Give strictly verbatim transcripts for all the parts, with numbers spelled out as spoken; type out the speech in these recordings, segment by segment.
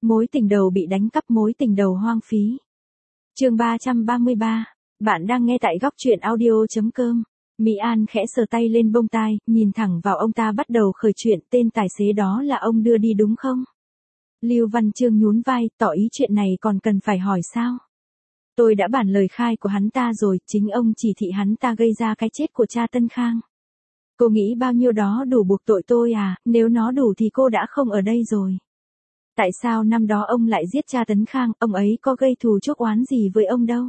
Mối tình đầu bị đánh cắp, mối tình đầu hoang phí. Chương ba trăm ba mươi ba. Bạn đang nghe tại góc truyện audio chấm com. Mỹ An khẽ sờ tay lên bông tai, nhìn thẳng vào ông ta bắt đầu khởi chuyện, tên tài xế đó là ông đưa đi đúng không? Lưu Văn Chương nhún vai, tỏ ý chuyện này còn cần phải hỏi sao? Tôi đã bản lời khai của hắn ta rồi, chính ông chỉ thị hắn ta gây ra cái chết của cha Tân Khang. Cô nghĩ bao nhiêu đó đủ buộc tội tôi à, nếu nó đủ thì cô đã không ở đây rồi. Tại sao năm đó ông lại giết cha Tấn Khang, ông ấy có gây thù chuốc oán gì với ông đâu?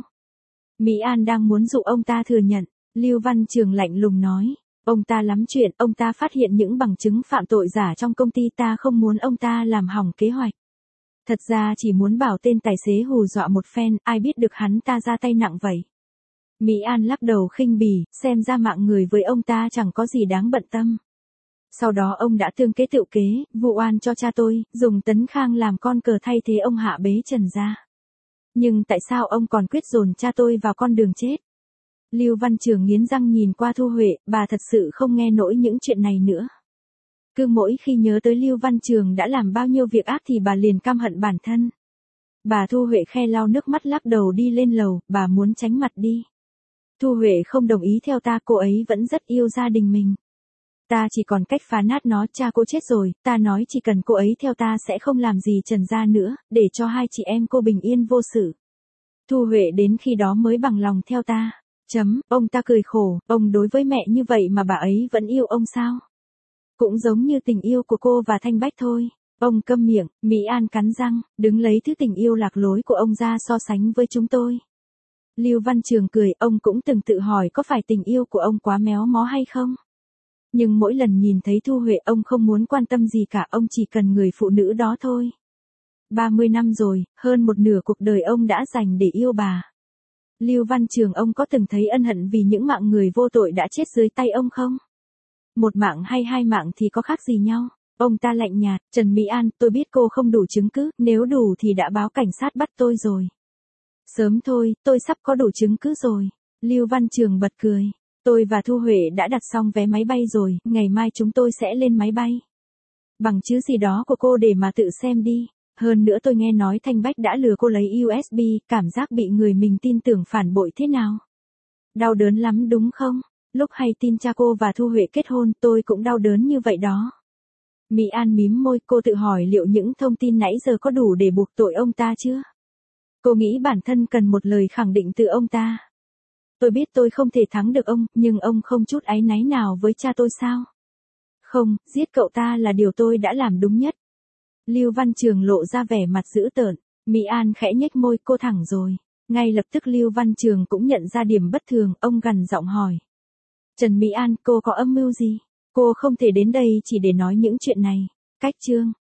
Mỹ An đang muốn dụ ông ta thừa nhận, Lưu Văn Chương lạnh lùng nói, ông ta lắm chuyện, ông ta phát hiện những bằng chứng phạm tội giả trong công ty, ta không muốn ông ta làm hỏng kế hoạch. Thật ra chỉ muốn bảo tên tài xế hù dọa một phen, ai biết được hắn ta ra tay nặng vậy. Mỹ An lắc đầu khinh bỉ, xem ra mạng người với ông ta chẳng có gì đáng bận tâm. Sau đó ông đã tương kế tựu kế, vụ oan cho cha tôi, dùng Tấn Khang làm con cờ thay thế ông hạ bế trần ra. Nhưng tại sao ông còn quyết dồn cha tôi vào con đường chết? Lưu Văn Chương nghiến răng nhìn qua Thu Huệ, bà thật sự không nghe nổi những chuyện này nữa. Cứ mỗi khi nhớ tới Lưu Văn Chương đã làm bao nhiêu việc ác thì bà liền căm hận bản thân. Bà Thu Huệ khe lau nước mắt lắc đầu đi lên lầu, bà muốn tránh mặt đi. Thu Huệ không đồng ý theo ta, cô ấy vẫn rất yêu gia đình mình. Ta chỉ còn cách phá nát nó, cha cô chết rồi, ta nói chỉ cần cô ấy theo ta sẽ không làm gì Trần gia nữa, để cho hai chị em cô bình yên vô sự. Thu Huệ đến khi đó mới bằng lòng theo ta. Chấm, ông ta cười khổ, ông đối với mẹ như vậy mà bà ấy vẫn yêu ông sao? Cũng giống như tình yêu của cô và Thanh Bách thôi. Ông câm miệng, Mỹ An cắn răng, đứng lấy thứ tình yêu lạc lối của ông ra so sánh với chúng tôi. Lưu Văn Chương cười, ông cũng từng tự hỏi có phải tình yêu của ông quá méo mó hay không? Nhưng mỗi lần nhìn thấy Thu Huệ ông không muốn quan tâm gì cả, ông chỉ cần người phụ nữ đó thôi. ba mươi năm rồi, hơn một nửa cuộc đời ông đã dành để yêu bà. Lưu Văn Chương, ông có từng thấy ân hận vì những mạng người vô tội đã chết dưới tay ông không? Một mạng hay hai mạng thì có khác gì nhau? Ông ta lạnh nhạt, Trần Mỹ An, tôi biết cô không đủ chứng cứ, nếu đủ thì đã báo cảnh sát bắt tôi rồi. Sớm thôi, tôi sắp có đủ chứng cứ rồi. Lưu Văn Chương bật cười. Tôi và Thu Huệ đã đặt xong vé máy bay rồi, ngày mai chúng tôi sẽ lên máy bay. Bằng chứng gì đó của cô để mà tự xem đi. Hơn nữa tôi nghe nói Thanh Bách đã lừa cô lấy u ét bê, cảm giác bị người mình tin tưởng phản bội thế nào? Đau đớn lắm đúng không? Lúc hay tin cha cô và Thu Huệ kết hôn, tôi cũng đau đớn như vậy đó. Mỹ An mím môi, cô tự hỏi liệu những thông tin nãy giờ có đủ để buộc tội ông ta chưa? Cô nghĩ bản thân cần một lời khẳng định từ ông ta. Tôi biết tôi không thể thắng được ông, nhưng ông không chút áy náy nào với cha tôi sao? Không, giết cậu ta là điều tôi đã làm đúng nhất. Lưu Văn Chương lộ ra vẻ mặt dữ tợn. Mỹ An khẽ nhếch môi, cô thẳng rồi. Ngay lập tức Lưu Văn Chương cũng nhận ra điểm bất thường, ông gằn giọng hỏi. Trần Mỹ An, cô có âm mưu gì? Cô không thể đến đây chỉ để nói những chuyện này. Cách chương.